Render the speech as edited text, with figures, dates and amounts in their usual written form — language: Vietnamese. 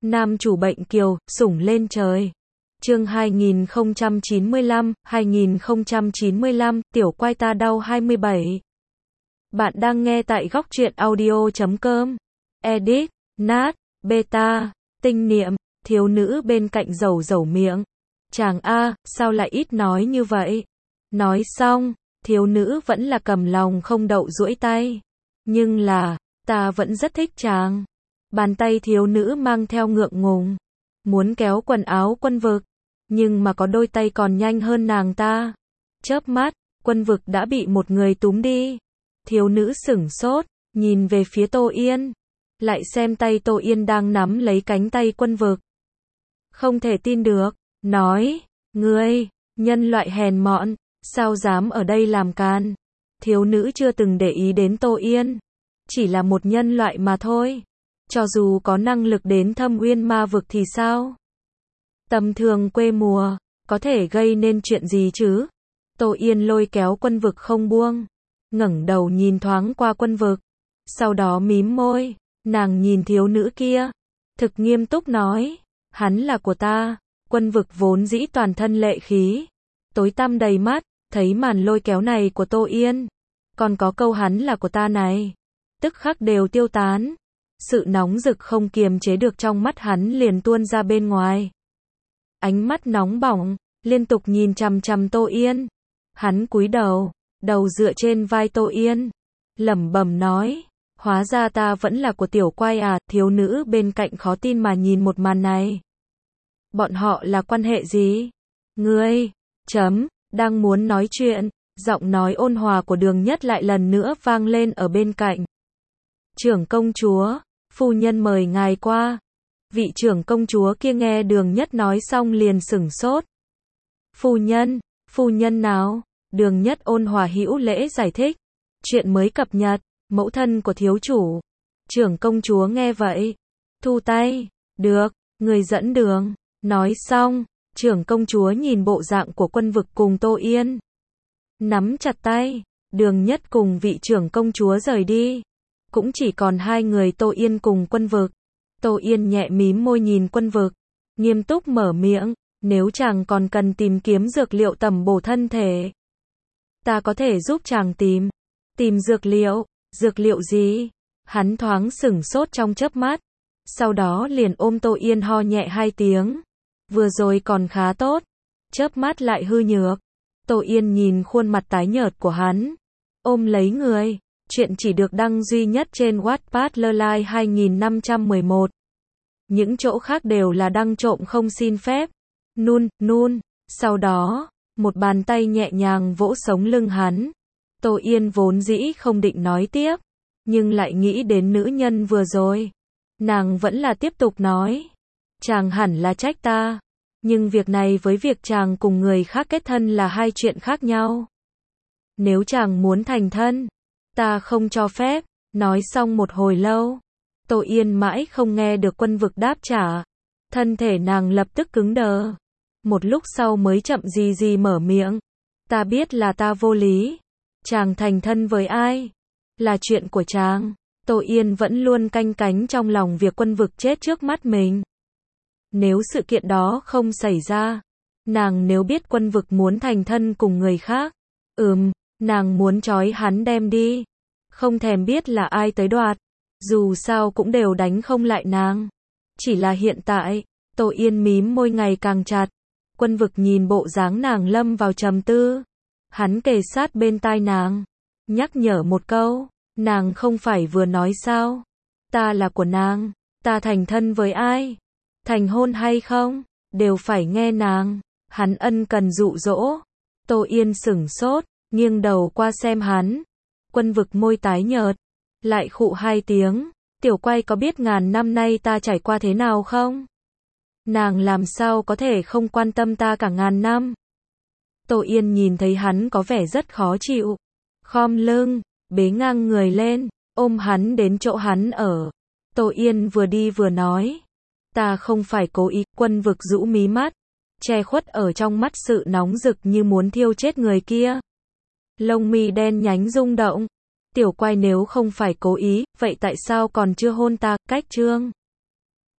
Nam chủ bệnh kiều, sủng lên trời. Chương 2095, tiểu quai ta đau 27. Bạn đang nghe tại góc truyện audio.com. Edit, Nat, Beta, Tinh Niệm, thiếu nữ bên cạnh rầu rầu miệng. Chàng a, sao lại ít nói như vậy? Nói xong, thiếu nữ vẫn là cầm lòng không đậu duỗi tay. Nhưng là, ta vẫn rất thích chàng. Bàn tay thiếu nữ mang theo ngượng ngùng, muốn kéo quần áo Quân Vực, nhưng mà có đôi tay còn nhanh hơn nàng ta. Chớp mắt, Quân Vực đã bị một người túm đi. Thiếu nữ sửng sốt, nhìn về phía Tô Yên, lại xem tay Tô Yên đang nắm lấy cánh tay Quân Vực. Không thể tin được, nói, ngươi, nhân loại hèn mọn, sao dám ở đây làm càn. Thiếu nữ chưa từng để ý đến Tô Yên, chỉ là một nhân loại mà thôi. Cho dù có năng lực đến Thâm Uyên Ma Vực thì sao? Tầm thường quê mùa, có thể gây nên chuyện gì chứ? Tô Yên lôi kéo Quân Vực không buông, ngẩng đầu nhìn thoáng qua Quân Vực, sau đó mím môi, nàng nhìn thiếu nữ kia, thực nghiêm túc nói, hắn là của ta. Quân Vực vốn dĩ toàn thân lệ khí, tối tăm đầy mắt, thấy màn lôi kéo này của Tô Yên, còn có câu hắn là của ta này, tức khắc đều tiêu tán. Sự nóng rực không kiềm chế được trong mắt hắn liền tuôn ra bên ngoài. Ánh mắt nóng bỏng, liên tục nhìn chằm chằm Tô Yên. Hắn cúi đầu, đầu dựa trên vai Tô Yên, lẩm bẩm nói, hóa ra ta vẫn là của tiểu quai à. Thiếu nữ bên cạnh khó tin mà nhìn một màn này. Bọn họ là quan hệ gì? Ngươi, đang muốn nói chuyện, giọng nói ôn hòa của Đường Nhất lại lần nữa vang lên ở bên cạnh. Trưởng công chúa, phu nhân mời ngài qua. Vị trưởng công chúa kia nghe Đường Nhất nói xong liền sửng sốt. Phu nhân nào? Đường Nhất ôn hòa hữu lễ giải thích. Chuyện mới cập nhật, mẫu thân của thiếu chủ. Trưởng công chúa nghe vậy, thu tay, được, người dẫn đường. Nói xong, trưởng công chúa nhìn bộ dạng của Quân Vực cùng Tô Yên, nắm chặt tay. Đường Nhất cùng vị trưởng công chúa rời đi. Cũng chỉ còn hai người Tô Yên cùng Quân Vực. Tô Yên nhẹ mím môi nhìn Quân Vực, nghiêm túc mở miệng, nếu chàng còn cần tìm kiếm dược liệu tẩm bổ thân thể, ta có thể giúp chàng tìm. Tìm dược liệu gì? Hắn thoáng sửng sốt trong chớp mắt, sau đó liền ôm Tô Yên ho nhẹ hai tiếng. Vừa rồi còn khá tốt, chớp mắt lại hư nhược. Tô Yên nhìn khuôn mặt tái nhợt của hắn, ôm lấy người. Chuyện chỉ được đăng duy nhất trên Wattpad Lolai 2511. Những chỗ khác đều là đăng trộm không xin phép. Nun. Sau đó, một bàn tay nhẹ nhàng vỗ sống lưng hắn. Tô Yên vốn dĩ không định nói tiếp, nhưng lại nghĩ đến nữ nhân vừa rồi. Nàng vẫn là tiếp tục nói. Chàng hẳn là trách ta, nhưng việc này với việc chàng cùng người khác kết thân là hai chuyện khác nhau. Nếu chàng muốn thành thân, ta không cho phép. Nói xong một hồi lâu, Tô Yên mãi không nghe được Quân Vực đáp trả. Thân thể nàng lập tức cứng đờ. Một lúc sau mới chậm gì mở miệng. Ta biết là ta vô lý. Chàng thành thân với ai? Là chuyện của chàng. Tô Yên vẫn luôn canh cánh trong lòng việc Quân Vực chết trước mắt mình. Nếu sự kiện đó không xảy ra, nàng nếu biết Quân Vực muốn thành thân cùng người khác, nàng muốn trói hắn đem đi. Không thèm biết là ai tới đoạt. Dù sao cũng đều đánh không lại nàng. Chỉ là hiện tại, Tô Yên mím môi ngày càng chặt. Quân Vực nhìn bộ dáng nàng lâm vào trầm tư. Hắn kề sát bên tai nàng, nhắc nhở một câu. Nàng không phải vừa nói sao? Ta là của nàng. Ta thành thân với ai? Thành hôn hay không? Đều phải nghe nàng. Hắn ân cần dụ dỗ. Tô Yên sửng sốt, nghiêng đầu qua xem hắn. Quân Vực môi tái nhợt, lại khụ hai tiếng. Tiểu quai có biết ngàn năm nay ta trải qua thế nào không? Nàng làm sao có thể không quan tâm ta cả ngàn năm? Tô Yên nhìn thấy hắn có vẻ rất khó chịu, khom lưng, bế ngang người lên, ôm hắn đến chỗ hắn ở. Tô Yên vừa đi vừa nói, ta không phải cố ý. Quân Vực rũ mí mắt, che khuất ở trong mắt sự nóng rực như muốn thiêu chết người kia. Lông mi đen nhánh rung động. Tiểu quai nếu không phải cố ý, vậy tại sao còn chưa hôn ta? Cách chương